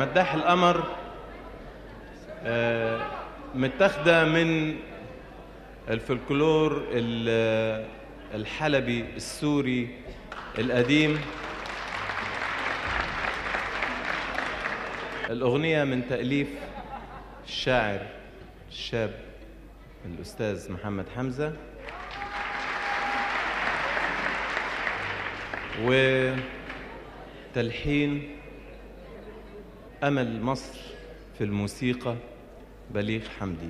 مداح القمر متاخده من الفلكلور الحلبي السوري القديم. الأغنية من تأليف الشاعر الشاب الأستاذ محمد حمزة، وتلحين أمل مصر في الموسيقى بليغ حمدي.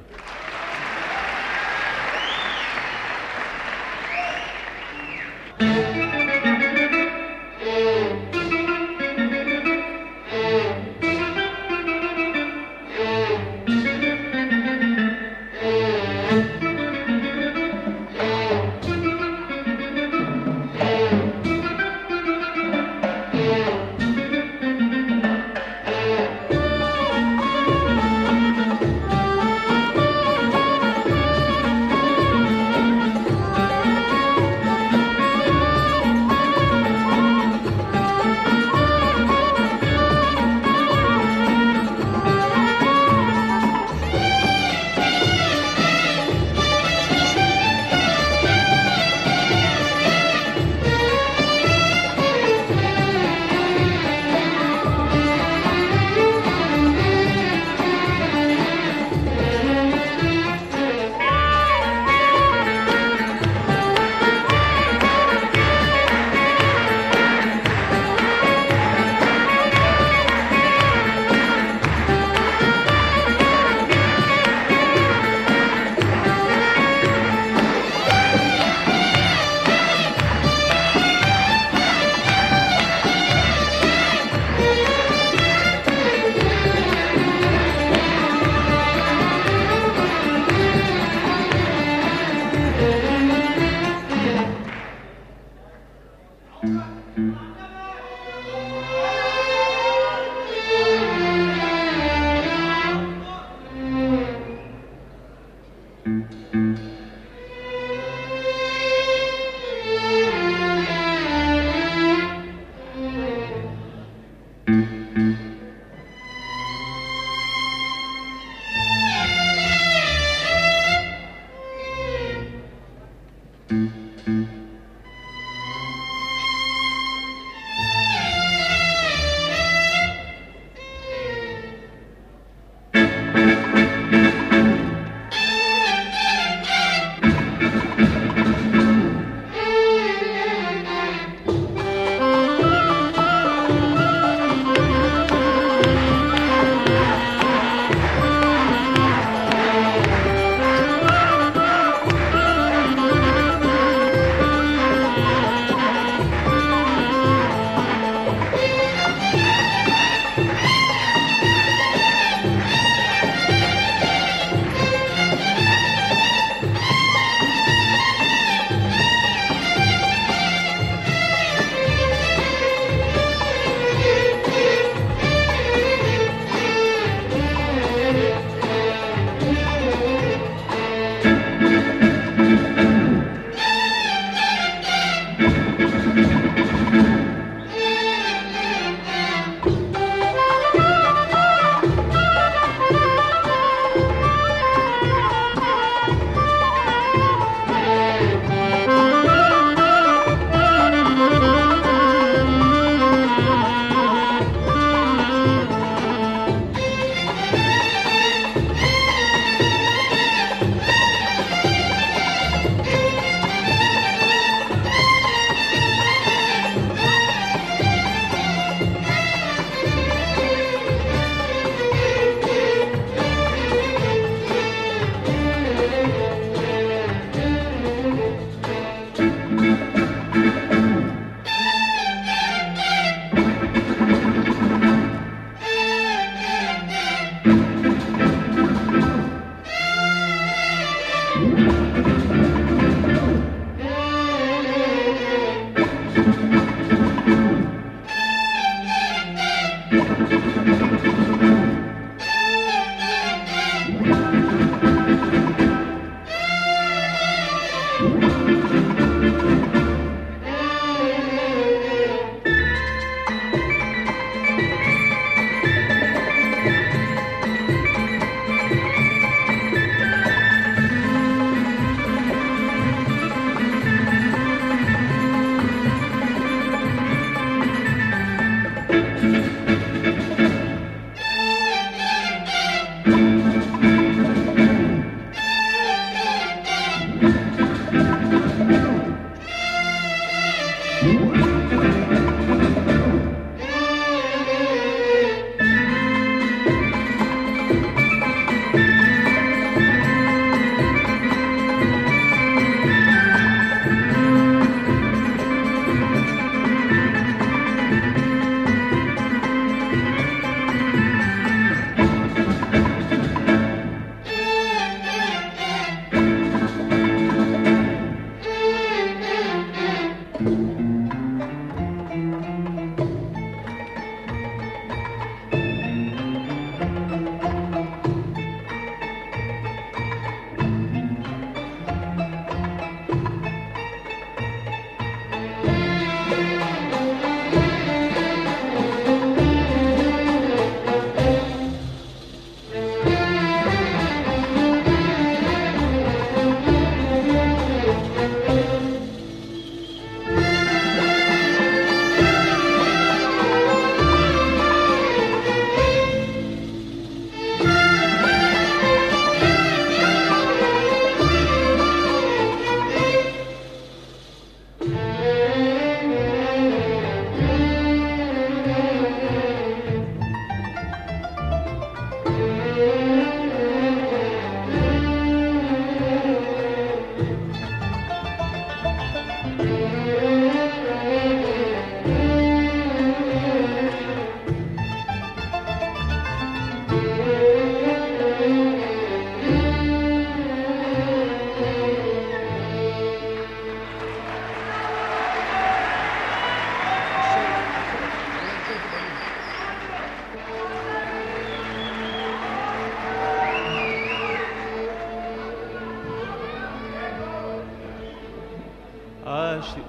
عاشق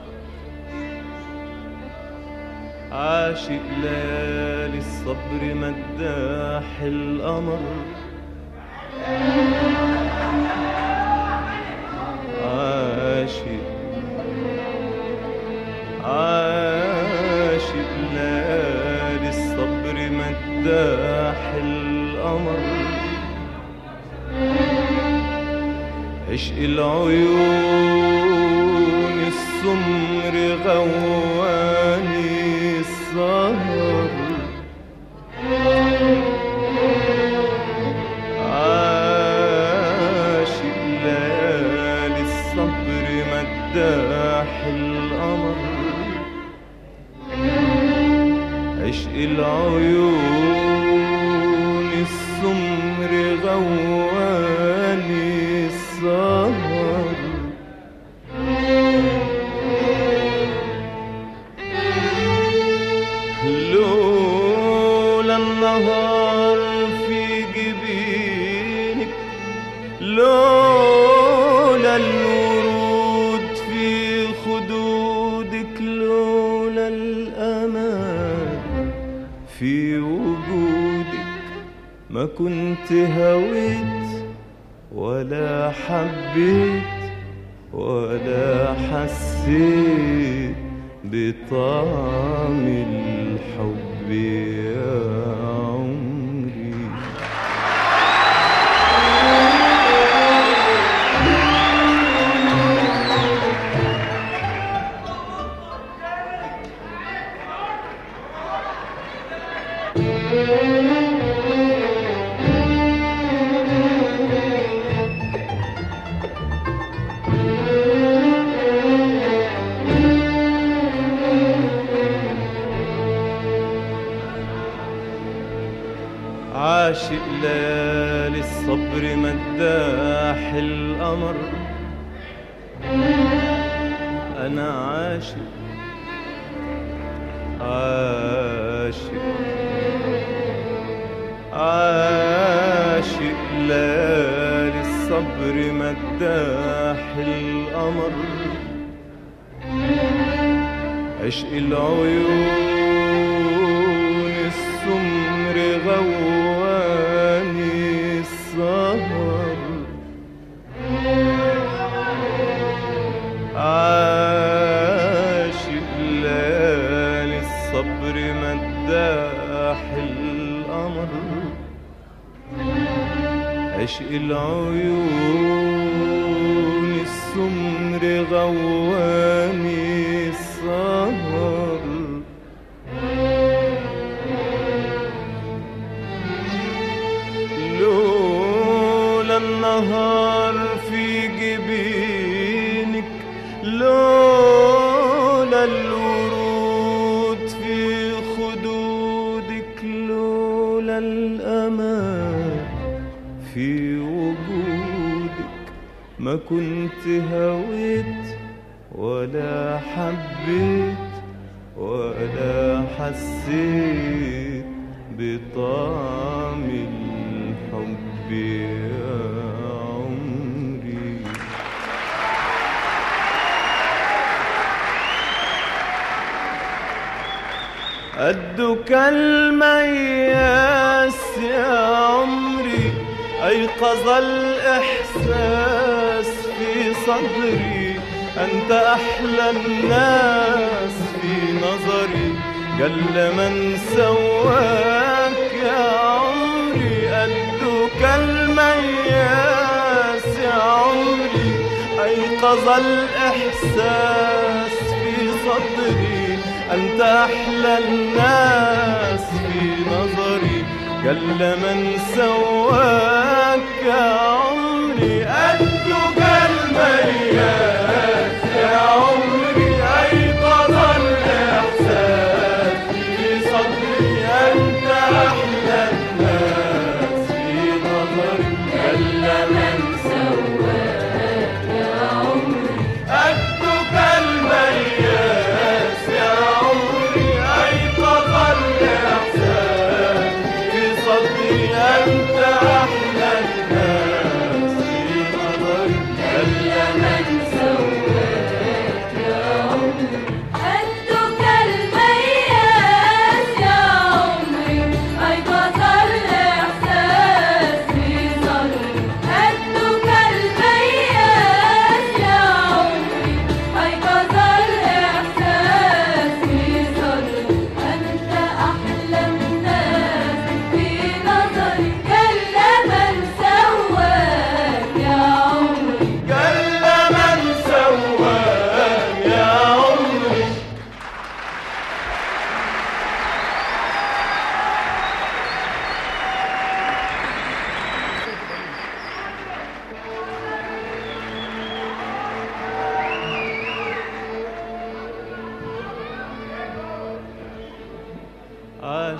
عاشق ليالي الصبر مداح القمر عاشق عاشق ليالي الصبر مداح القمر عشق العيون السمر غواني السهر عاشق ليالي الصبر مداح القمر عشق العيون السمر غواني السهر لولا النهار في جبينك لولا الورود في خدودك لولا الأمان في وجودك ما كنت هويت ولا حبيت ولا حسيت بطعم الحب يا عمري عاشق ليالي الصبر مداح القمر أنا عاشق عاشق عاشق ليالي الصبر مداح القمر عشق العيون السمر غواني السهر عاشق ليالي الصبر مداح القمر عشق العيون السمر غواني السهر لولا النهار في جبينك لولا الورود في خدودك لولا الأمان في وجودك ما كنت هويت ولا حبيت ولا حسيت بطعم الحب يا عمري قدك المياس يا عمري أيقظ الإحساس في صدري أنت أحلى الناس في نظري جل من سواك يا عمري قدك المياس يا عمري أيقظ الإحساس في صدري أنت أحلى الناس في نظري جل من سواك يا عمري قدك المياس يا عمري أيقظ الإحساس في صدري أنت أحلى الناس في نظري جل من سواك يا عمري قدك المياس يا عمري أيقظ الإحساس في صدري أنت أحلى الناس في نظري جل من سواك يا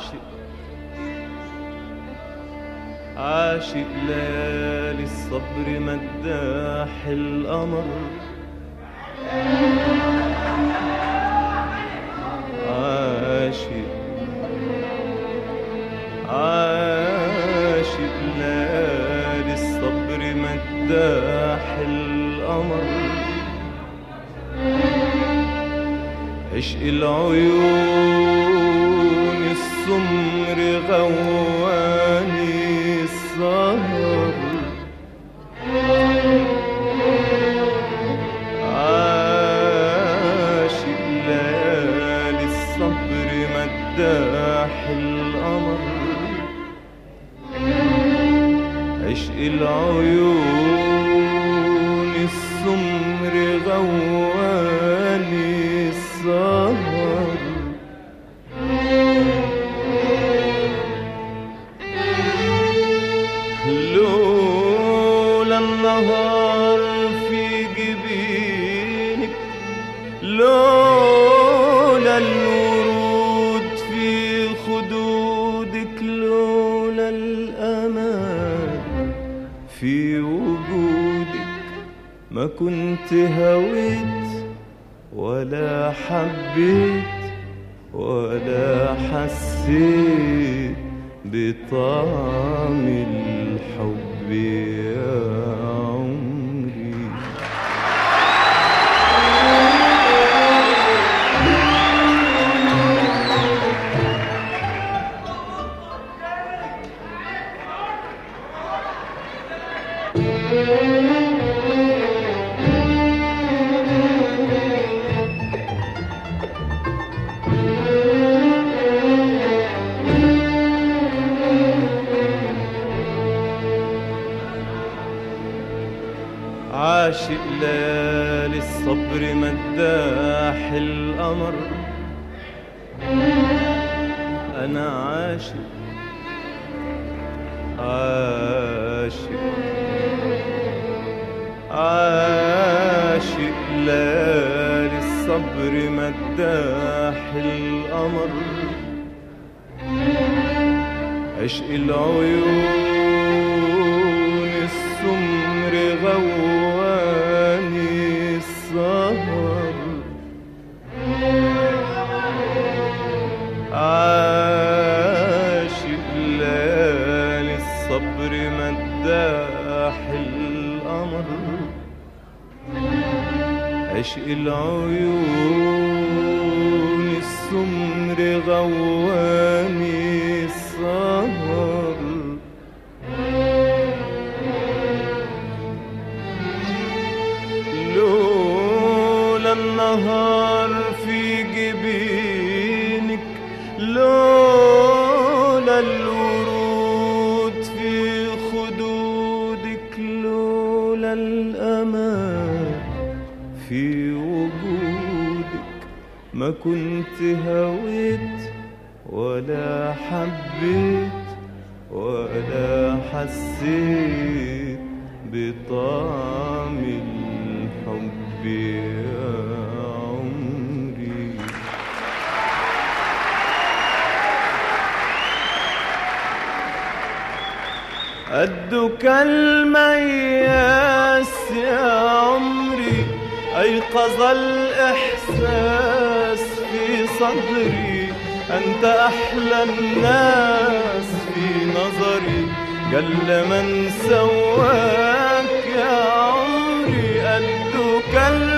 عاشق ليالي الصبر مداح القمر، عاشق ليالي الصبر مداح القمر، عشق العيون السمر غواني السهر، عاشق ليالي الصبر مداح القمر، عشق العيون السمر غواني السهر، لولا النهار في جبينك، لولا الورود في خدودك، لولا الأمان في وجودك ما كنت هويت ولا حبيت ولا حسيت بطعم الحب يا عمري. عاشق ليالي الصبر مداح القمر، أنا عاشق عاشق عاشق ليالي الصبر مداح القمر، عشق العيون السمر غواني السهر، عاشق ليالي الصبر مداح القمر، عشق العيون السمر غواني السهر، لولا النهار في جبينك، لولا الورود في خدودك، لولا الأمان في وجودك ما كنت هويت ولا حبيت ولا حسيت بطعم الحب يا عمري. قدك المياس يا عمري، أيقظ الإحساس في صدري، أنت أحلى الناس في نظري، جل من سواك يا عمري. قدك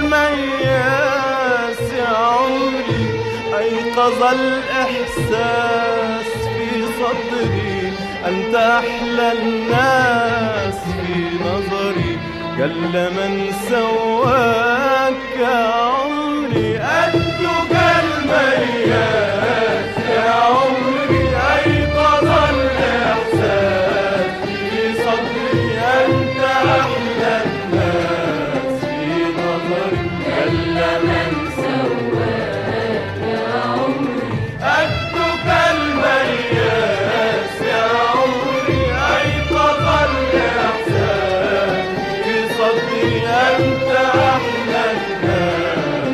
المياس يا عمري، أيقظ الإحساس في صدري، أنت أحلى الناس في نظري، جل من سواك يا عمري. قدك المياس يا عمري، أيقظ الإحساس في صدري، أنت أحلى الناس في نظري، جل من سواك يا عمري. قدك المياس يا عمري، أيقظ الإحساس في صدري، أنت أحلى الناس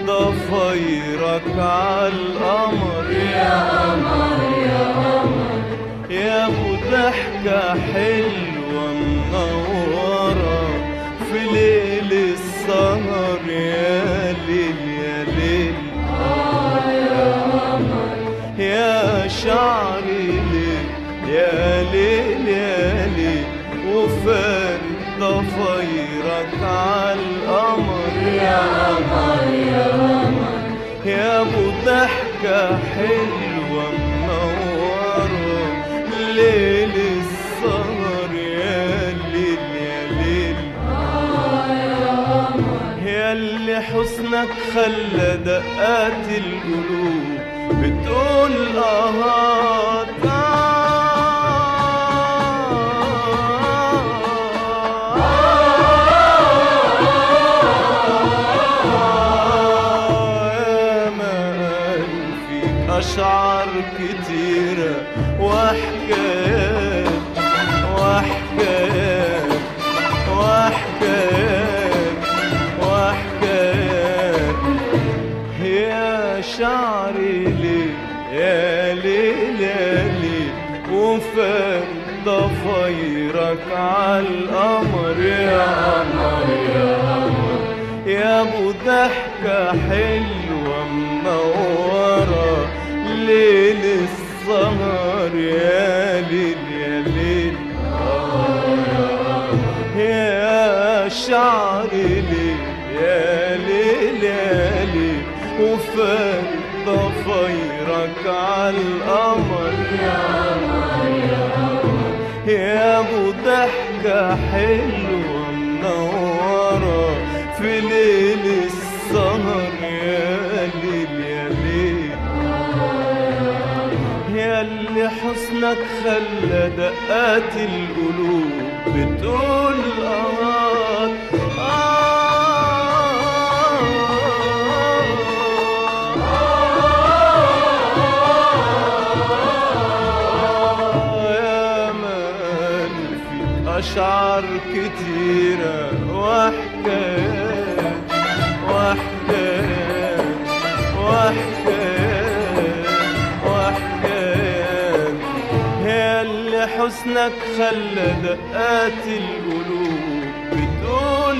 ضفايرك عالقمر يا قمر يا قمر يا ابو ضحكة حلوة منورة في ليل السهر يا ليل يا ليل يا قمر يا شعري ليل يا ليل يا ليل وفارد ضفايرك عالقمر يا قمر يا قمر يا ابو ضحكة حلوة منورة ليل السهر يا ليل يا ليل يا قمر يا اللي حسنك خلى دقات القلوب بتقول أشعار كتيرة وحكايات وحكايات وحكايات وحكايات يا شعري ليل يا ليل يا ليل وفارد ضفايرك عالقمر يا قمر يا قمر يا ابو ضحكة حلوة منورة ليل السهر يا ليل يا ليل يا شعري ليل يا ليل يا ليل وفارد ضفايرك عالقمر يا قمر يا قمر يا ابو ضحكة حلوة منورة في ليل السهر يا ليل يا ليل يا اللي حسنك خلى دقات القلوب بتقول يا مان فيك أشعار كتيرة وحكايات وحكايات وحكايات وحكايات يا اللي حسنك خلى دقات القلوب بتقول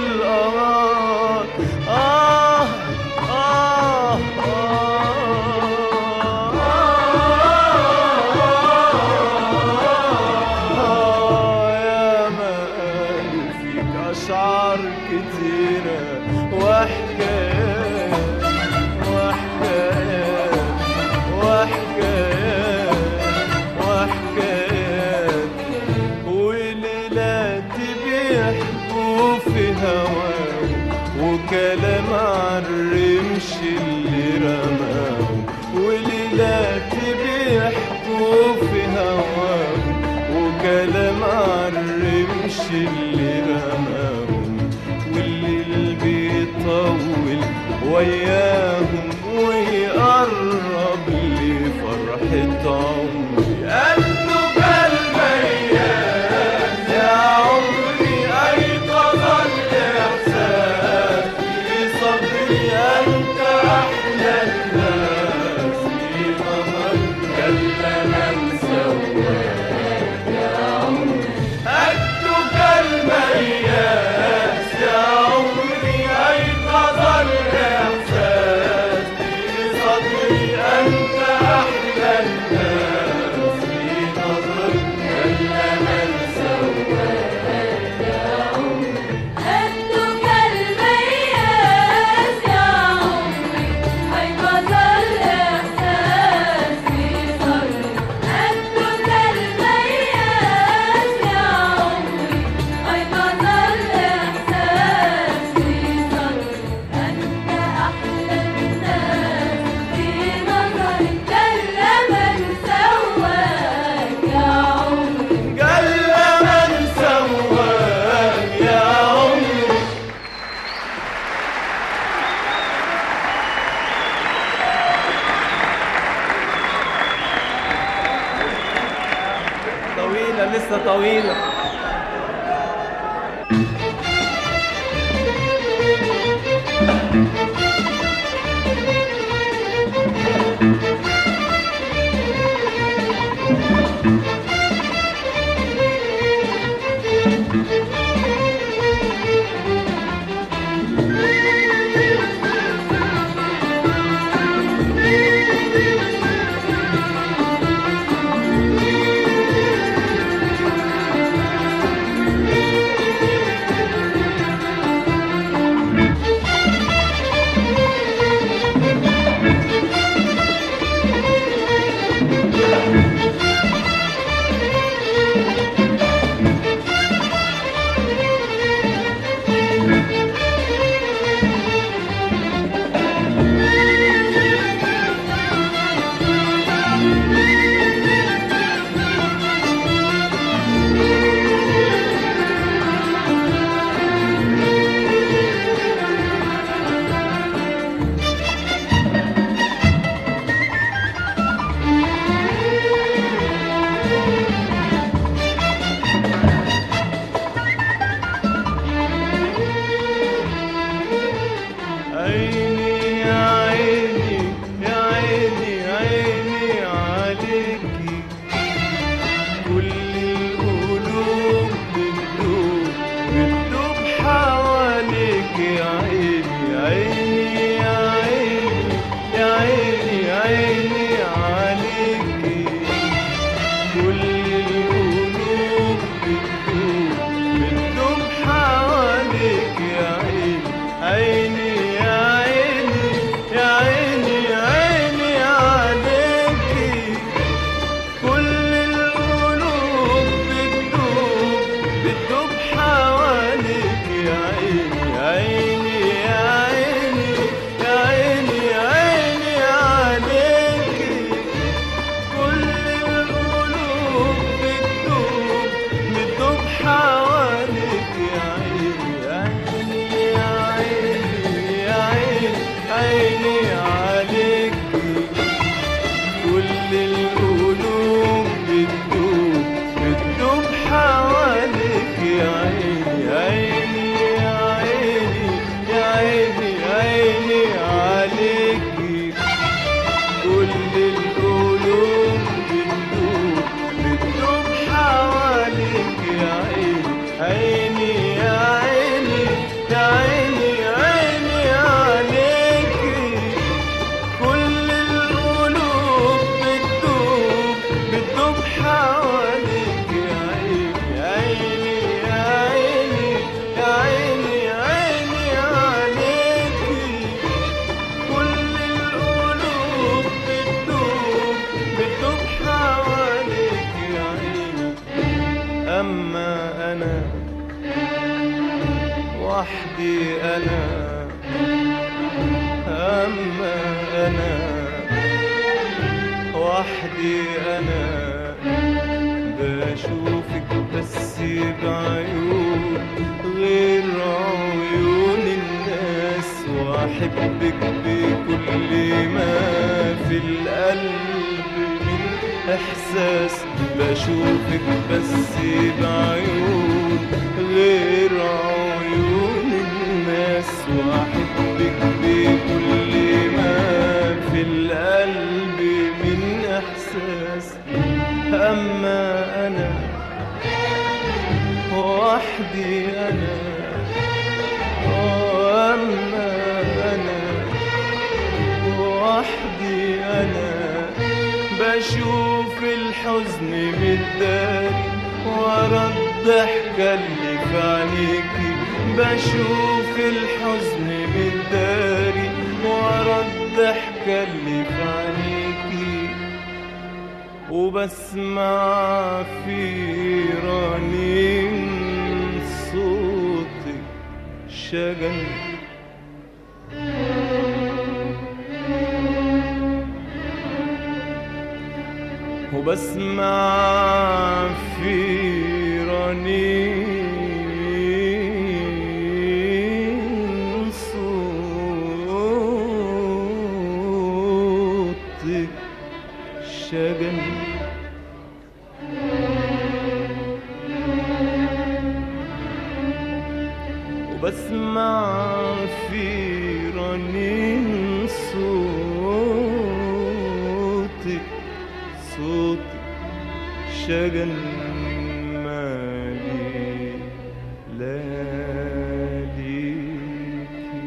يا مان فيك أشعار كتيرة وحكايات وحكايات وحكايات وحكايات وليلات بيحكوا في هواه وكلام عالرمش اللي رماه وليلات بيحكوا في هواه وكلام عالرمش اللي رماه والليل بيطول وياهم ويقرب لي فرحة عمري قلبه كالمياس يا عمري أيقظ الإحساس في صدري أنت أحلى الناس في نظر جل من سواك يا عمري قلبه كالمياس يا عمري أيقظ الإحساس في صدري أنت أحلى الناس في نظر جل من سواك يا عمري قدك المياس يا عمري أيقظ الإحساس في صدري قدك المياس يا عمري أيقظ الإحساس في صدري أنت أحلى الناس في نظري جل من سواك يا عمري جل من سواك يا عمري طويلة لسه طويلة عيني يا عيني يا عيني عيني عليكي كل القلوب بتدوب بتدوب حواليك يا عيني عيني يا عيني يا عيني عيني عليكي كل القلوب بتدوب بتدوب حواليك يا عيني عيني يا عيني يا عيني عيني عليكي كل القلوب بتدوب بتدوب حواليك يا عيني عيني يا عيني يا عيني عيني عليكي كل القلوب بتدوب بتدوب حواليك يا عيني عيني يا عيني يا عيني عيني عليكي كل القلوب بتدوب بتدوب حواليك يا عيني عيني يا عيني يا عيني عيني عليكي كل القلوب بتدوب بتدوب حواليك يا عيني عيني يا عيني يا عيني عيني عليكي كل القلوب بتدوب بتدوب حواليك يا عيني عيني يا عيني يا عيني عيني عليكي كل القلوب بتدوب بتدوب حواليك يا عيني أما أنا وحدي أنا أما أنا وحدي أنا بشوفك بس بعيون غير عيون الناس وأحبك بكل ما في القلب من إحساس بشوفك بس بعيون غير عيون الناس وأحبك بكل ما في القلب من إحساس أما أنا وحدي أنا أما أنا وحدي أنا بشوف الحزن متداري ورا الضحكة اللي في عينيكي بشوف الحزن متداري ورا الضحكة اللي في عينيكي وبسمع في رنين صوتك شجن وبسمع في رنين صوتك شجن وبسمع في رنين صوتك شجن مالي لياليكي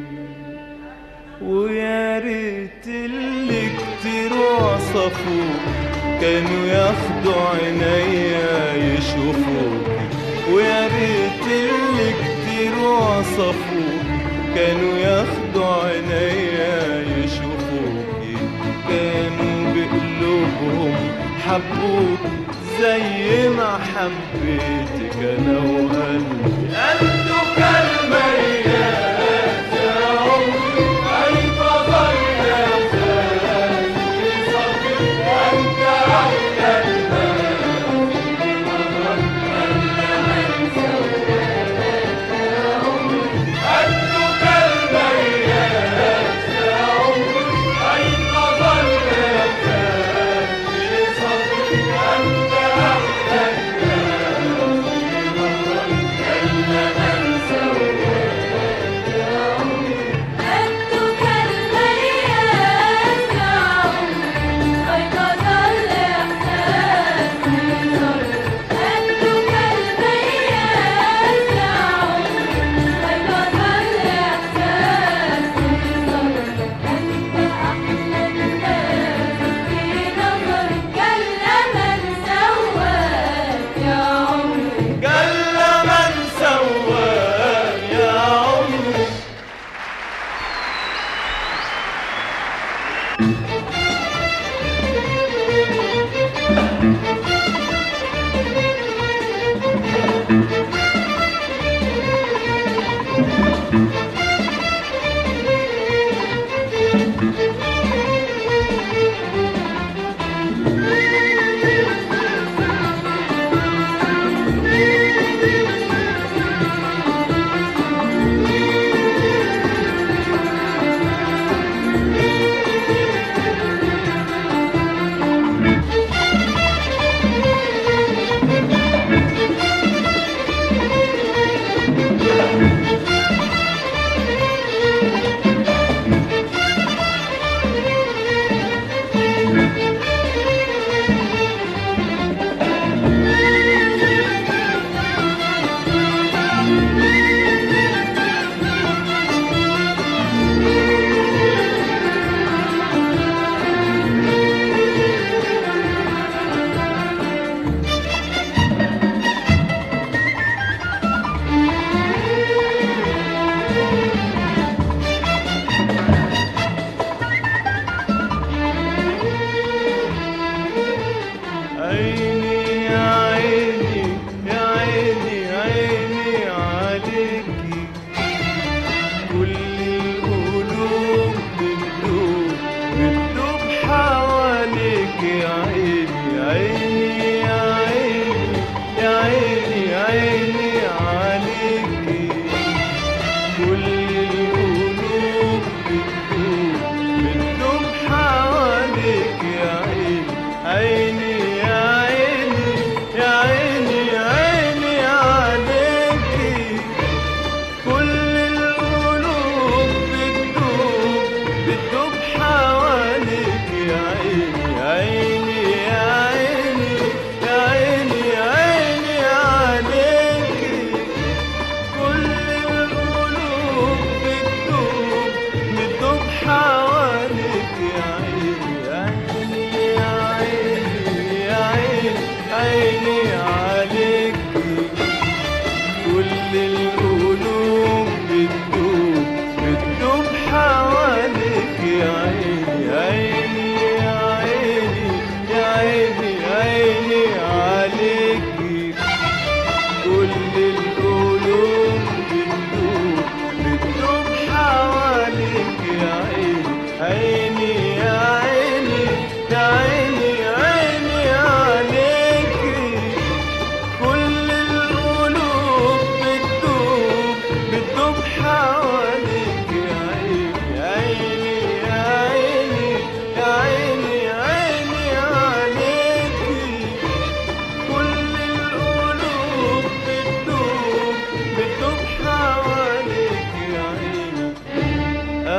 ويا ريت اللي كتير وصفوك كانوا ياخدوا عينيا يشوفوك ويا ريت اللي كتير وصفوك كانوا ياخدوا عينيا يشوفوك كانوا بقلوبهم حبوك زي ما حبيتك انا وقلبي انتوا كالميات يا عمري انتظر يا فاتي صبري انت احلى الناس انتوا كالميات يا عمري انتظر يا فاتي صبري انت احلى الناس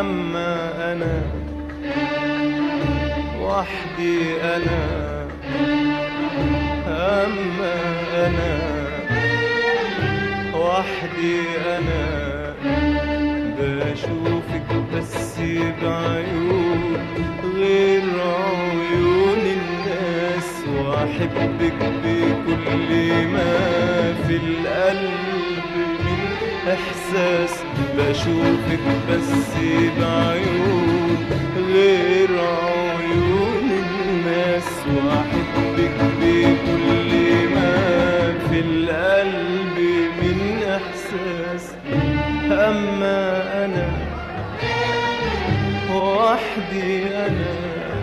أما أنا وحدي أنا، أما أنا وحدي أنا بشوفك بس بعيون غير عيون الناس، وأحبك بكل ما في القلب من إحساس. بشوفك بس بعيون غير عيون الناس، وأحبك بكل ما في القلب من إحساس. أما أنا وحدي أنا،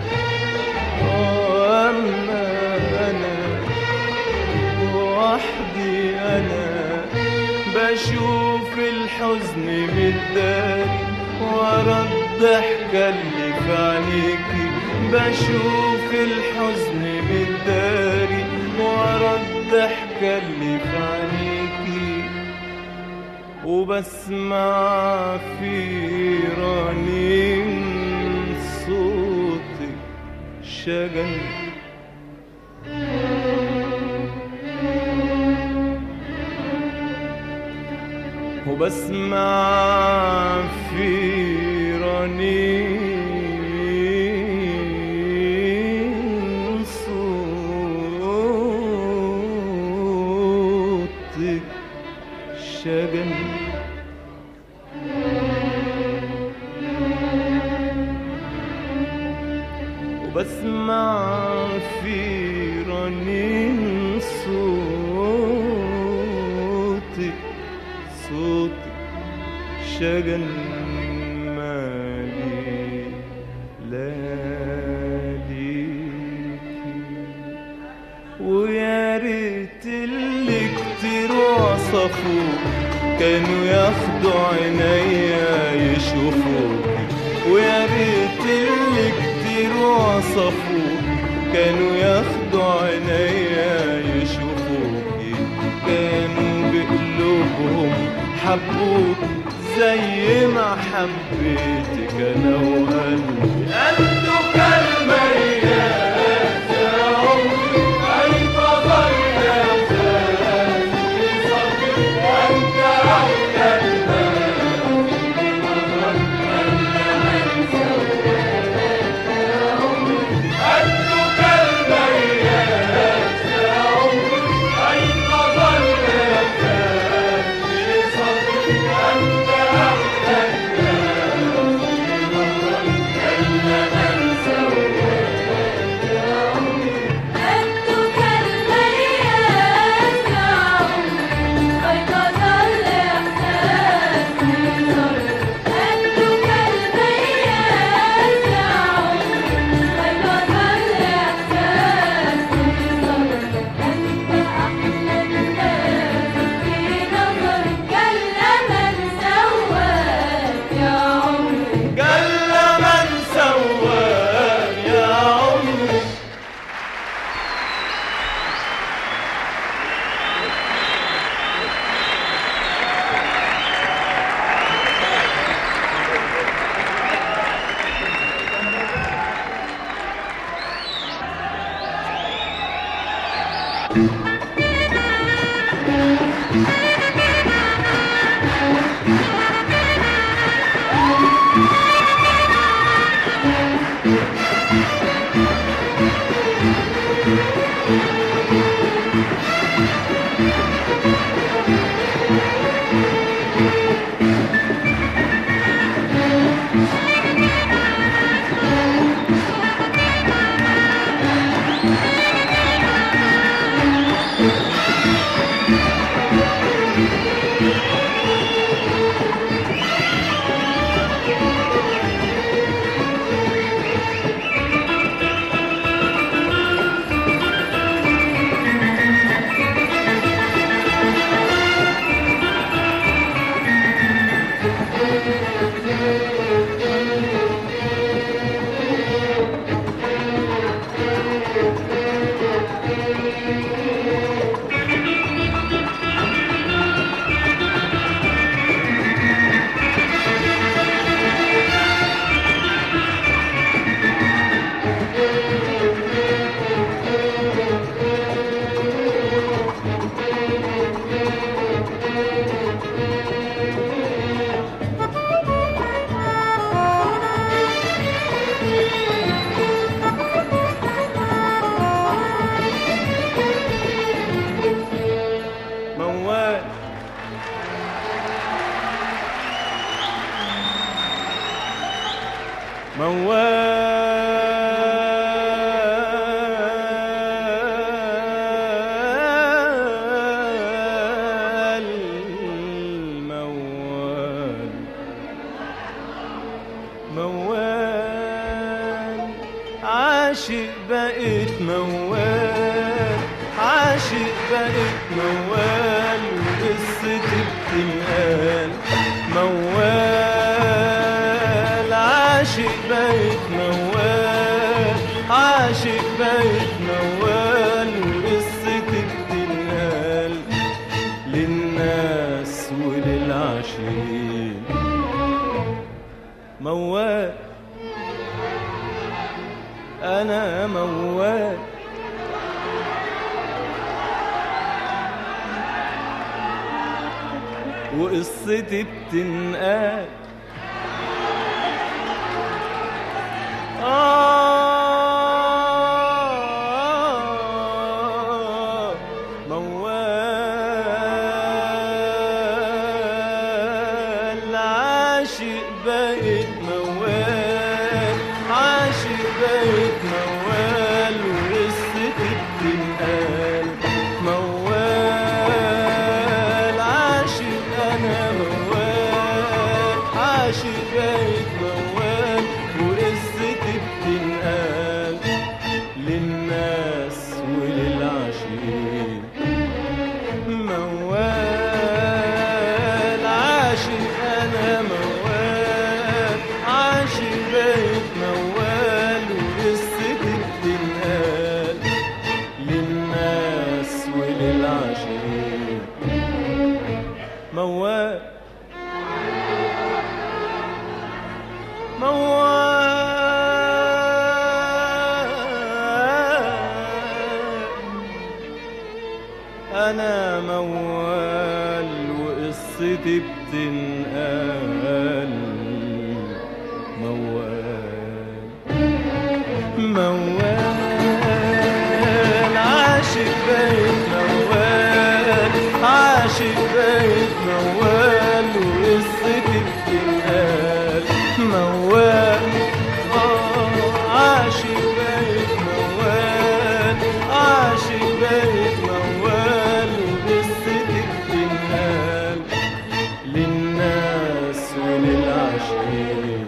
أما أنا وحدي أنا بشوف الحزن متداري ورا الضحكة اللي في عينيكي. بشوف الحزن متداري ورا الضحكة اللي في عينيكي، وبسمع في رنين صوتك شجن. وبسمع في رنين صوتك شجن. وبسمع في رنين صوتك شجن. مالي لياليكي، ويا ريت اللي كتير وصفوك كانوا ياخدوا عينيا يشوفوكي. ويا ريت اللي كتير وصفوك كانوا ياخدوا عينيا يشوفوكي. كانوا بقلوبهم حبوك زي ما حبيتك انا وقلبي. أنتوا كالميات يا عمري أيقظ الإحساس في صدري. أنت أحلى الناس أنتوا كالميات يا عمري أيقظ الإحساس في صدري. أنت أحلى الناس موال موال موال عاشق بقيت موال عاشق بقيت موال وقصتي بتنقال موال عاشق بقيت موال عاشق بقيت موال وقصتي بتنقال للناس وللعاشقين موال أنا موال وقصتي بتنقال موال عاشق بقيت موال عاشق بقيت موال وقصتي بتنقال موال عاشق أنا موال عاشق بقيت موال وقصتي بتنقال للناس وللعاشقين موال عاشق أنا موال عاشق بقيت موال وقصتي بتنقال للناس وللعاشقين موال أنا موال وقصتي بتنقال موال موال عاشق بقيت موال عاشق بقيت موال وقصتي بتنقال موال عاشق بقيت موال عاشق بقيت موال وقصتي بتنقال للناس وللعاشقين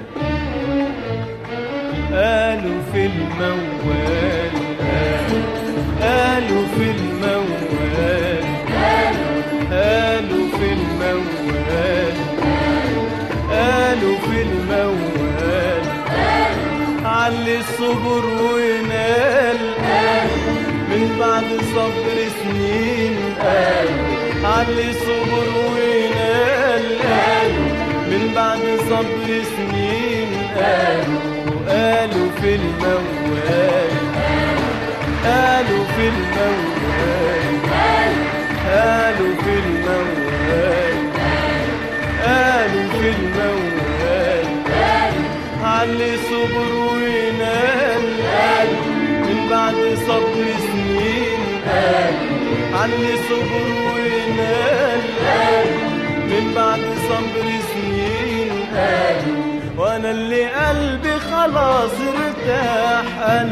قالوا في الموال قالوا في الموال قالوا في الموال قالوا في الموال علي الصبر ونال من بعد صبر سنين علي الصبر ونال من بعد صبر سنين قالوا في الموال قالوا في الموال قالوا في الموال قالوا في الموال علي صبر ونال من بعد صبر سنين علي صبر ونال من بعد صبر سنين وانا اللي قلبي خلاص ارتاح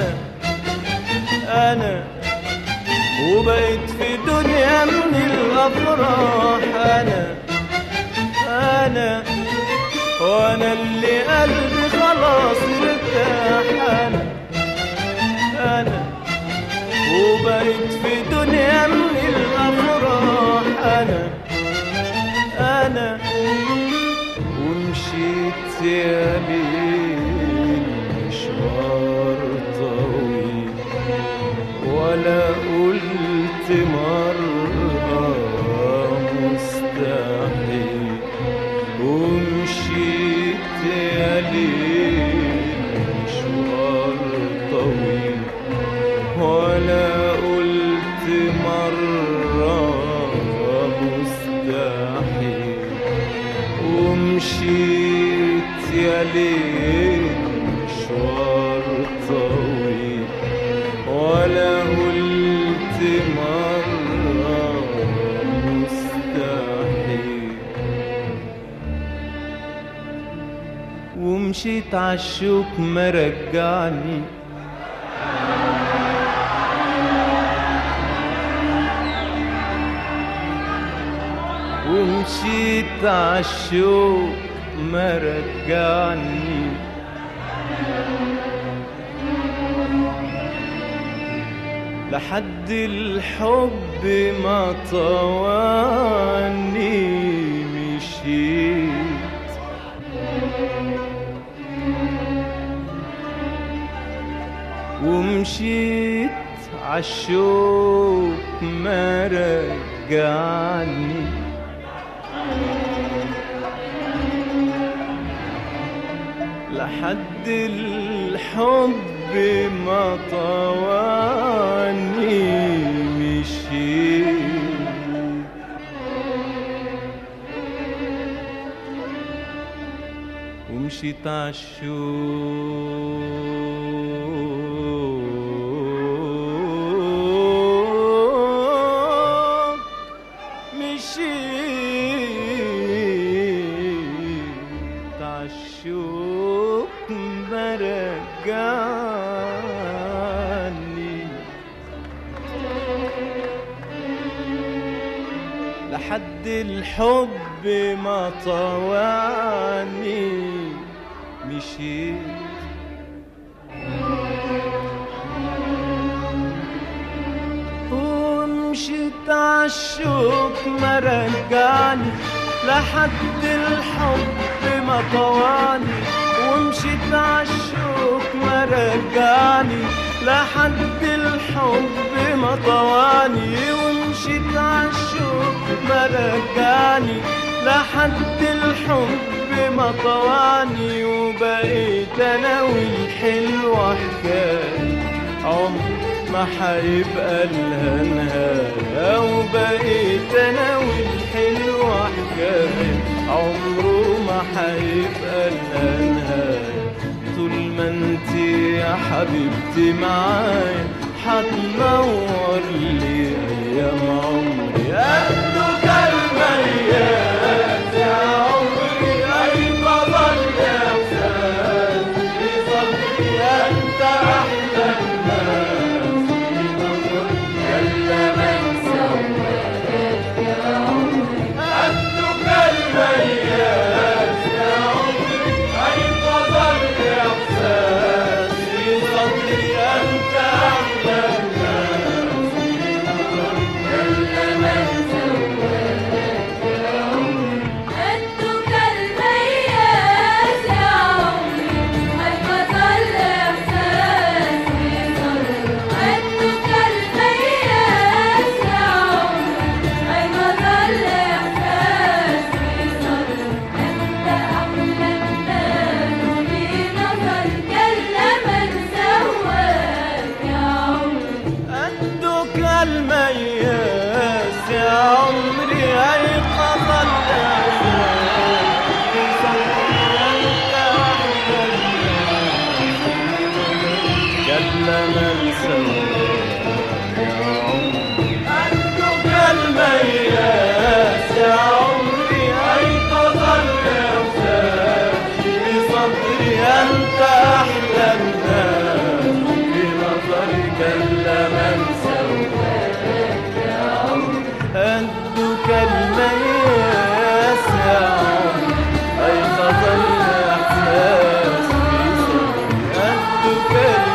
انا وبقيت في دنيا من الافراح انا وانا اللي قلبي خلاص ارتاح انا وبقيت في دنيا من الافراح انا ومشيت يا ليل مشوار طويل ولا قلت مرة مستحيل ومشيت يا ليل ومشيت عالشوك ما رجعني، ومشيت عالشوك ما رجعني، لحد الحب ما طواني مشيت، ومشيت عالشوك ما رجعني، لحد الحب ما طواني مشيت، ومشيت عالشوك، مشيت عالشوك ما رجعني، لحد الحب ما طواني مشيت، ومشيت عالشوك ما رجعني، لحد الحب ما طواني، ومشيت عالشوك ما رجعني، لحد الحب ما طواني، ومشيت عالشوك ما رجعني، لحد الحب ما طواني، وبقيت انا والحلوة حكاية عمر ما حيبقى لها نهاية، وبقيت انا والحلوة حكاية عمره ما حيبقى لها نهاية، طول ما انتي يا حبيبتي معايا حتنور لي ايام عمري، قدك الميات يا عمري، ايقظ الاحساس في صدري، انت احلى الناس في نظري، يلا من سواك يا عمري، قدك الميات يا عمري، ايقظ الاحساس في صدري، انت احلى الناس في نظري، يلا من سواك يا عمري، قدك المياس يا عمري، أيقظ الإحساس في صدري، قدك المياس يا عمري، أيقظ الإحساس في صدري، أنت أحلى الناس في نظري، كلا من سواك يا عمري. قدك المياس يا عمري، أيقظ الإحساس في صدري، أنت أحلى الناس كلا من سواك يا عمري، قدك المياس يا عمري، أيقظ الإحساس في صدري، أنت أحلى الناس في نظري كلا من سواك يا عمري، قدك المياس يا عمري، أيقظ الإحساس في صدري، قدك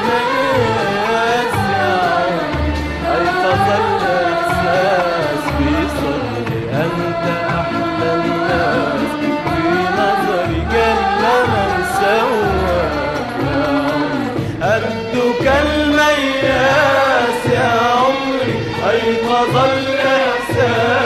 المياس يا عمري، أيقظ الإحساس في صدري، أنت أحلى الناس في نظري كلا من سواك يا عمري، قدك المياس يا عمري، أيقظ الإحساس